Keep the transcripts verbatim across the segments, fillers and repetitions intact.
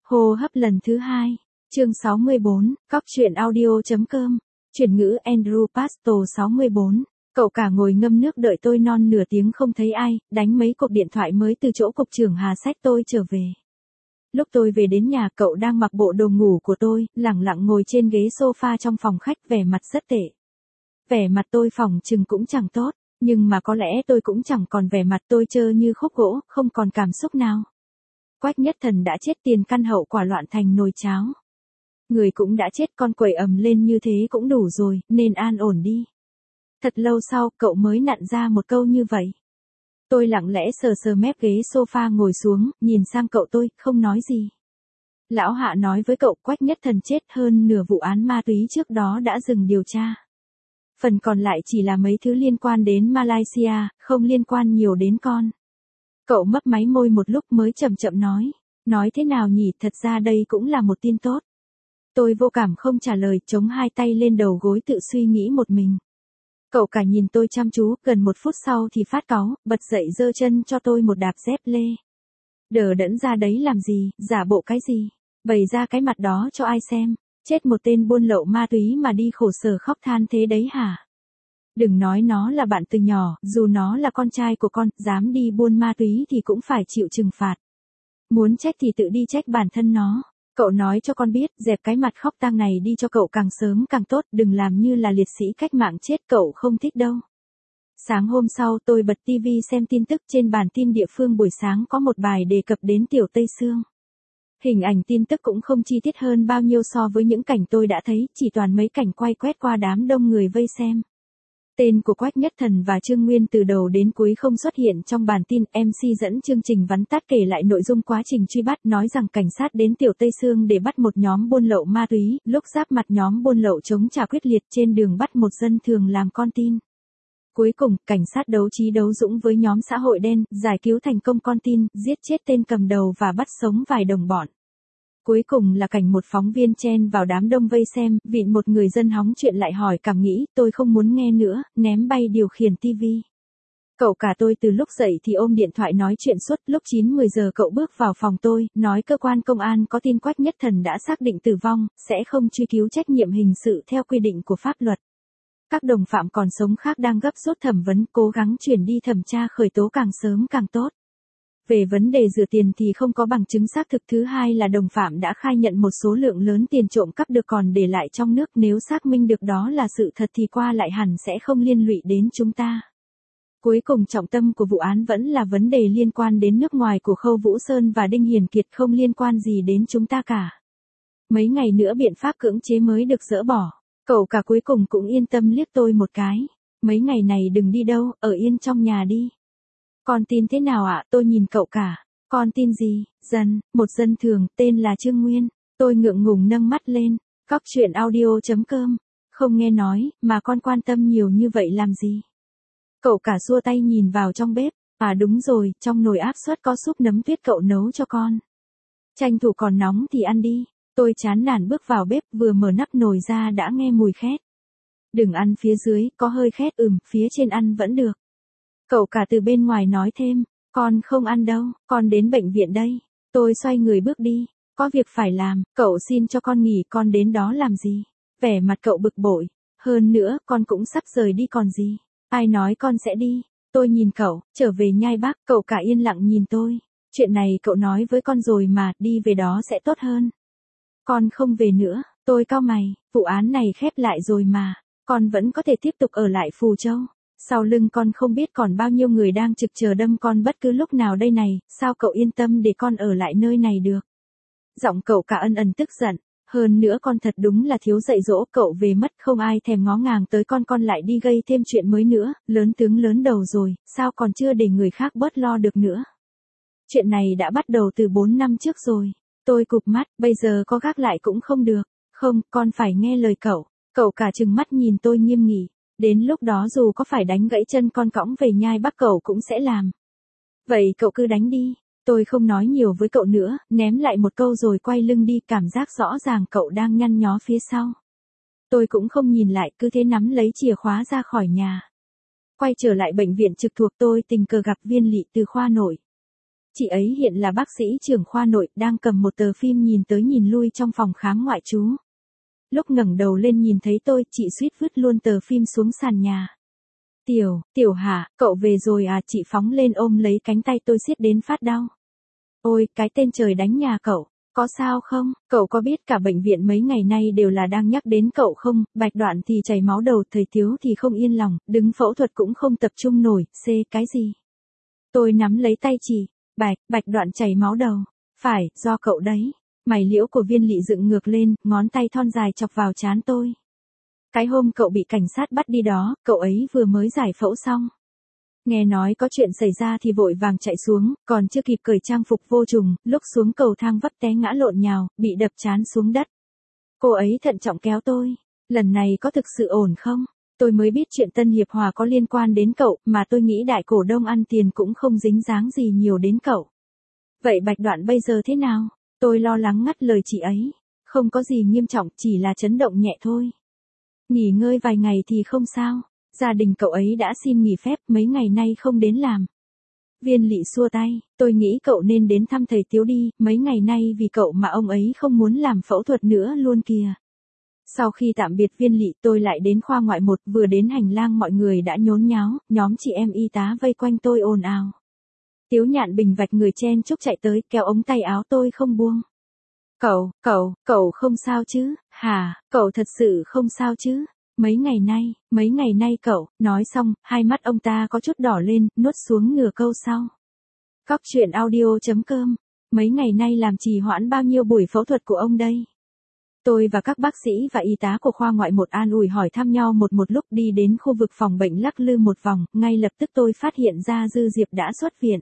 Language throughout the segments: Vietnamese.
Hô hấp lần thứ hai. Chương sáu mươi bốn, cóc truyện audio.com. Chuyển ngữ Andrew Pastor sáu mươi bốn. Cậu cả ngồi ngâm nước đợi tôi non nửa tiếng không thấy ai, đánh mấy cuộc điện thoại mới từ chỗ cục trưởng Hà xách tôi trở về. Lúc tôi về đến nhà cậu đang mặc bộ đồ ngủ của tôi, lẳng lặng ngồi trên ghế sofa trong phòng khách vẻ mặt rất tệ. Vẻ mặt tôi phỏng chừng cũng chẳng tốt, nhưng mà có lẽ tôi cũng chẳng còn vẻ mặt tôi trơ như khúc gỗ, không còn cảm xúc nào. Quách Nhất Thần đã chết tiền căn hậu quả loạn thành nồi cháo. Người cũng đã chết con quẩy ầm lên như thế cũng đủ rồi, nên an ổn đi. Thật lâu sau cậu mới nặn ra một câu như vậy. Tôi lặng lẽ sờ sờ mép ghế sofa ngồi xuống, nhìn sang cậu tôi, không nói gì. Lão Hạ nói với cậu Quách Nhất Thần chết hơn nửa vụ án ma túy trước đó đã dừng điều tra. Phần còn lại chỉ là mấy thứ liên quan đến Malaysia, không liên quan nhiều đến con. Cậu mấp máy môi một lúc mới chậm chậm nói. Nói thế nào nhỉ, thật ra đây cũng là một tin tốt. Tôi vô cảm không trả lời, chống hai tay lên đầu gối tự suy nghĩ một mình. Cậu cả nhìn tôi chăm chú, gần một phút sau thì phát cáu, bật dậy giơ chân cho tôi một đạp dép lê. Đờ đẫn ra đấy làm gì, giả bộ cái gì, bày ra cái mặt đó cho ai xem, chết một tên buôn lậu ma túy mà đi khổ sở khóc than thế đấy hả? Đừng nói nó là bạn từ nhỏ, dù nó là con trai của con, dám đi buôn ma túy thì cũng phải chịu trừng phạt. Muốn trách thì tự đi trách bản thân nó. Cậu nói cho con biết, dẹp cái mặt khóc tang này đi cho cậu càng sớm càng tốt, đừng làm như là liệt sĩ cách mạng chết, cậu không thích đâu. Sáng hôm sau tôi bật tivi xem tin tức, trên bản tin địa phương buổi sáng có một bài đề cập đến Tiểu Tây Sương. Hình ảnh tin tức cũng không chi tiết hơn bao nhiêu so với những cảnh tôi đã thấy, chỉ toàn mấy cảnh quay quét qua đám đông người vây xem. Tên của Quách Nhất Thần và Trương Nguyên từ đầu đến cuối không xuất hiện trong bản tin, em xê dẫn chương trình vắn tắt kể lại nội dung quá trình truy bắt, nói rằng cảnh sát đến Tiểu Tây Sương để bắt một nhóm buôn lậu ma túy, lúc giáp mặt nhóm buôn lậu chống trả quyết liệt trên đường bắt một dân thường làm con tin. Cuối cùng, cảnh sát đấu trí đấu dũng với nhóm xã hội đen, giải cứu thành công con tin, giết chết tên cầm đầu và bắt sống vài đồng bọn. Cuối cùng là cảnh một phóng viên chen vào đám đông vây xem, vịn một người dân hóng chuyện lại hỏi cảm nghĩ, tôi không muốn nghe nữa, ném bay điều khiển tivi. Cậu cả tôi từ lúc dậy thì ôm điện thoại nói chuyện suốt, lúc chín mười giờ cậu bước vào phòng tôi, nói cơ quan công an có tin Quách Nhất Thần đã xác định tử vong, sẽ không truy cứu trách nhiệm hình sự theo quy định của pháp luật. Các đồng phạm còn sống khác đang gấp rút thẩm vấn, cố gắng chuyển đi thẩm tra khởi tố càng sớm càng tốt. Về vấn đề rửa tiền thì không có bằng chứng xác thực, thứ hai là đồng phạm đã khai nhận một số lượng lớn tiền trộm cắp được còn để lại trong nước, nếu xác minh được đó là sự thật thì qua lại hẳn sẽ không liên lụy đến chúng ta. Cuối cùng trọng tâm của vụ án vẫn là vấn đề liên quan đến nước ngoài của Khâu Vũ Sơn và Đinh Hiền Kiệt, không liên quan gì đến chúng ta cả. Mấy ngày nữa biện pháp cưỡng chế mới được dỡ bỏ. Cậu cả cuối cùng cũng yên tâm liếc tôi một cái. Mấy ngày này đừng đi đâu, ở yên trong nhà đi. Con tin thế nào ạ? Tôi nhìn cậu cả. Con tin gì? Dân, một dân thường, tên là Trương Nguyên. Tôi ngượng ngùng nâng mắt lên. Cóc truyện audio.com. Không nghe nói, mà con quan tâm nhiều như vậy làm gì? Cậu cả xua tay nhìn vào trong bếp. À đúng rồi, trong nồi áp suất có súp nấm tuyết cậu nấu cho con. Tranh thủ còn nóng thì ăn đi. Tôi chán nản bước vào bếp, vừa mở nắp nồi ra đã nghe mùi khét. Đừng ăn phía dưới, có hơi khét, ừm, phía trên ăn vẫn được. Cậu cả từ bên ngoài nói thêm, con không ăn đâu, con đến bệnh viện đây. Tôi xoay người bước đi, có việc phải làm, cậu xin cho con nghỉ, con đến đó làm gì? Vẻ mặt cậu bực bội, hơn nữa, con cũng sắp rời đi còn gì. Ai nói con sẽ đi? Tôi nhìn cậu, trở về Nhai Bắc, cậu cả yên lặng nhìn tôi. Chuyện này cậu nói với con rồi mà, đi về đó sẽ tốt hơn. Con không về nữa, tôi cau mày, vụ án này khép lại rồi mà, con vẫn có thể tiếp tục ở lại Phù Châu. Sau lưng con không biết còn bao nhiêu người đang trực chờ đâm con bất cứ lúc nào đây này, sao cậu yên tâm để con ở lại nơi này được? Giọng cậu cả ân ẩn tức giận, hơn nữa con thật đúng là thiếu dạy dỗ, cậu về mất không ai thèm ngó ngàng tới con, con lại đi gây thêm chuyện mới nữa, lớn tướng lớn đầu rồi, sao còn chưa để người khác bớt lo được nữa? Chuyện này đã bắt đầu từ bốn năm trước rồi. Tôi cụp mắt, bây giờ có gác lại cũng không được. Không, con phải nghe lời cậu. Cậu cả trừng mắt nhìn tôi nghiêm nghị. Đến lúc đó dù có phải đánh gãy chân con cõng về Nhai Bắc cậu cũng sẽ làm. Vậy cậu cứ đánh đi. Tôi không nói nhiều với cậu nữa, ném lại một câu rồi quay lưng đi, cảm giác rõ ràng cậu đang nhăn nhó phía sau. Tôi cũng không nhìn lại, cứ thế nắm lấy chìa khóa ra khỏi nhà. Quay trở lại bệnh viện trực thuộc, tôi tình cờ gặp Viên Lị từ khoa nội. chị ấy hiện là bác sĩ trưởng khoa nội, đang cầm một tờ phim nhìn tới nhìn lui trong phòng khám ngoại trú. Lúc ngẩng đầu lên nhìn thấy tôi, chị suýt vứt luôn tờ phim xuống sàn nhà. Tiểu, Tiểu hả, cậu về rồi à? Chị phóng lên ôm lấy cánh tay tôi siết đến phát đau. Ôi, cái tên trời đánh nhà cậu, có sao không? Cậu có biết cả bệnh viện mấy ngày nay đều là đang nhắc đến cậu không? Bạch Đoạn thì chảy máu đầu, thầy Tiếu thì không yên lòng, đứng phẫu thuật cũng không tập trung nổi, C cái gì? Tôi nắm lấy tay chị, Bạch, Bạch Đoạn chảy máu đầu. Phải, do cậu đấy. Mày liễu của Viên Lị dựng ngược lên, ngón tay thon dài chọc vào trán tôi. Cái hôm cậu bị cảnh sát bắt đi đó, cậu ấy vừa mới giải phẫu xong. Nghe nói có chuyện xảy ra thì vội vàng chạy xuống, còn chưa kịp cởi trang phục vô trùng, lúc xuống cầu thang vấp té ngã lộn nhào, bị đập trán xuống đất. Cô ấy thận trọng kéo tôi. Lần này có thực sự ổn không? Tôi mới biết chuyện Tân Hiệp Hòa có liên quan đến cậu, mà tôi nghĩ đại cổ đông ăn tiền cũng không dính dáng gì nhiều đến cậu. Vậy Bạch Đoạn bây giờ thế nào? Tôi lo lắng ngắt lời chị ấy. Không có gì nghiêm trọng, chỉ là chấn động nhẹ thôi. Nghỉ ngơi vài ngày thì không sao. Gia đình cậu ấy đã xin nghỉ phép, mấy ngày nay không đến làm. Viên Lị xua tay, tôi nghĩ cậu nên đến thăm thầy Tiếu đi, mấy ngày nay vì cậu mà ông ấy không muốn làm phẫu thuật nữa luôn kìa. Sau khi tạm biệt Viên Lị, tôi lại đến khoa ngoại một, vừa đến hành lang mọi người đã nhốn nháo, nhóm chị em y tá vây quanh tôi ồn ào. Tiếu Nhạn Bình vạch người chen chúc chạy tới, kéo ống tay áo tôi không buông. Cậu, cậu, cậu không sao chứ, hả, cậu thật sự không sao chứ? Mấy ngày nay, mấy ngày nay cậu, nói xong, hai mắt ông ta có chút đỏ lên, nuốt xuống nửa câu sau. Cóc truyện audio chấm com, mấy ngày nay làm trì hoãn bao nhiêu buổi phẫu thuật của ông đây? Tôi và các bác sĩ và y tá của khoa ngoại một an ủi hỏi thăm nhau một một lúc, đi đến khu vực phòng bệnh lắc lư một vòng, ngay lập tức tôi phát hiện ra Dư Diệp đã xuất viện.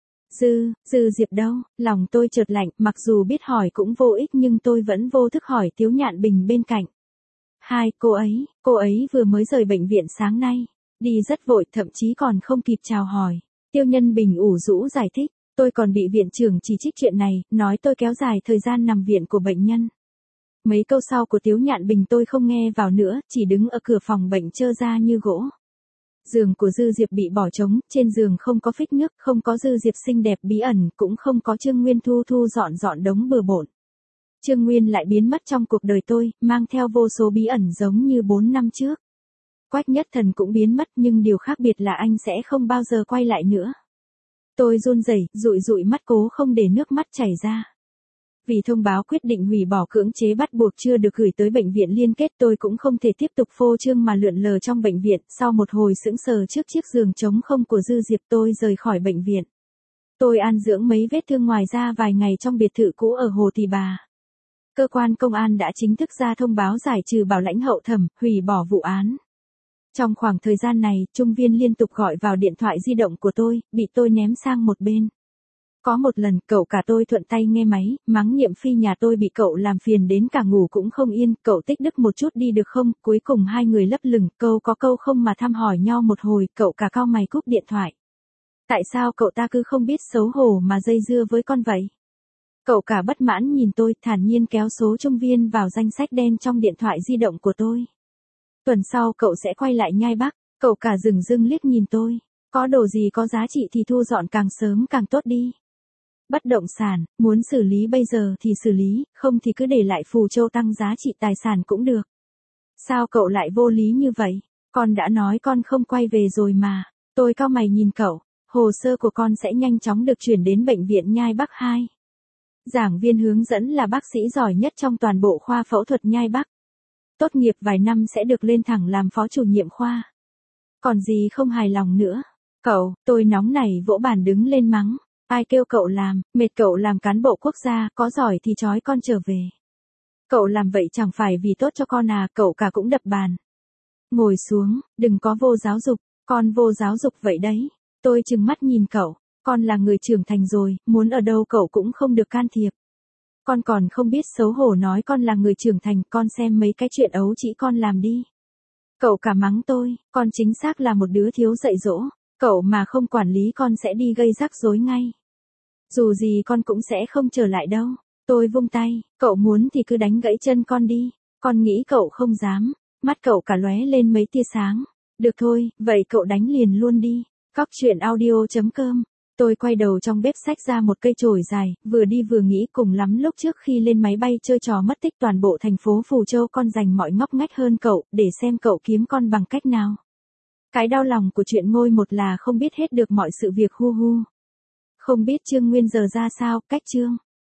Dư, Dư Diệp đâu? Lòng tôi chợt lạnh, mặc dù biết hỏi cũng vô ích nhưng tôi vẫn vô thức hỏi Tiếu Nhạn Bình bên cạnh. Hai, cô ấy, cô ấy vừa mới rời bệnh viện sáng nay, đi rất vội, thậm chí còn không kịp chào hỏi. Tiêu Nhân Bình ủ rũ giải thích, tôi còn bị viện trưởng chỉ trích chuyện này, nói tôi kéo dài thời gian nằm viện của bệnh nhân. Mấy câu sau của Tiếu Nhạn Bình tôi không nghe vào nữa, chỉ đứng ở cửa phòng bệnh trơ ra như gỗ. Giường của Dư Diệp bị bỏ trống, trên giường không có phích nước, không có Dư Diệp xinh đẹp bí ẩn, cũng không có Trương Nguyên thu thu dọn dọn đống bừa bộn. Trương Nguyên lại biến mất trong cuộc đời tôi, mang theo vô số bí ẩn giống như bốn năm trước. Quách Nhất Thần cũng biến mất nhưng điều khác biệt là anh sẽ không bao giờ quay lại nữa. Tôi run rẩy, dụi dụi mắt cố không để nước mắt chảy ra. Vì thông báo quyết định hủy bỏ cưỡng chế bắt buộc chưa được gửi tới bệnh viện liên kết, tôi cũng không thể tiếp tục phô trương mà lượn lờ trong bệnh viện. Sau một hồi sững sờ trước chiếc giường trống không của Dư Diệp, tôi rời khỏi bệnh viện. Tôi an dưỡng mấy vết thương ngoài ra vài ngày trong biệt thự cũ ở Hồ Tỳ Bà. Cơ quan công an đã chính thức ra thông báo giải trừ bảo lãnh hậu thẩm, hủy bỏ vụ án. Trong khoảng thời gian này, Trung Viên liên tục gọi vào điện thoại di động của tôi, bị tôi ném sang một bên. Có một lần, cậu cả tôi thuận tay nghe máy, mắng Niệm Phi nhà tôi bị cậu làm phiền đến cả ngủ cũng không yên, cậu tích đức một chút đi được không? Cuối cùng hai người lấp lửng, câu có câu không mà thăm hỏi nhau một hồi, cậu cả cau mày cúp điện thoại. Tại sao cậu ta cứ không biết xấu hổ mà dây dưa với con vậy? Cậu cả bất mãn nhìn tôi, thản nhiên kéo số Trung Viên vào danh sách đen trong điện thoại di động của tôi. Tuần sau cậu sẽ quay lại Nhai Bắc, cậu cả dửng dưng liếc nhìn tôi. Có đồ gì có giá trị thì thu dọn càng sớm càng tốt đi. Bất động sản, muốn xử lý bây giờ thì xử lý, không thì cứ để lại Phù Châu tăng giá trị tài sản cũng được. Sao cậu lại vô lý như vậy? Con đã nói con không quay về rồi mà. Tôi cau mày nhìn cậu, hồ sơ của con sẽ nhanh chóng được chuyển đến bệnh viện Nhai Bắc hai. Giảng viên hướng dẫn là bác sĩ giỏi nhất trong toàn bộ khoa phẫu thuật Nhai Bắc. Tốt nghiệp vài năm sẽ được lên thẳng làm phó chủ nhiệm khoa. Còn gì không hài lòng nữa? Cậu, tôi nóng nảy vỗ bàn đứng lên mắng. Ai kêu cậu làm, mệt cậu làm cán bộ quốc gia, có giỏi thì trói con trở về. Cậu làm vậy chẳng phải vì tốt cho con à, cậu cả cũng đập bàn. Ngồi xuống, đừng có vô giáo dục, con vô giáo dục vậy đấy. Tôi trừng mắt nhìn cậu, con là người trưởng thành rồi, muốn ở đâu cậu cũng không được can thiệp. Con còn không biết xấu hổ nói con là người trưởng thành, con xem mấy cái chuyện ấu chỉ con làm đi. Cậu cả mắng tôi, con chính xác là một đứa thiếu dạy dỗ, cậu mà không quản lý con sẽ đi gây rắc rối ngay. Dù gì con cũng sẽ không trở lại đâu. Tôi vung tay, cậu muốn thì cứ đánh gãy chân con đi, con nghĩ cậu không dám. Mắt cậu cả lóe lên mấy tia sáng. Được thôi, vậy cậu đánh liền luôn đi. Cóc truyện audio chấm com Tôi quay đầu trong bếp xách ra một cây chổi dài, vừa đi vừa nghĩ cùng lắm lúc trước khi lên máy bay chơi trò mất tích toàn bộ thành phố Phù Châu con dành mọi ngóc ngách hơn cậu, để xem cậu kiếm con bằng cách nào. Cái đau lòng của chuyện ngôi một là không biết hết được mọi sự việc hu hu. Không biết Trương Nguyên giờ ra sao, cách Trương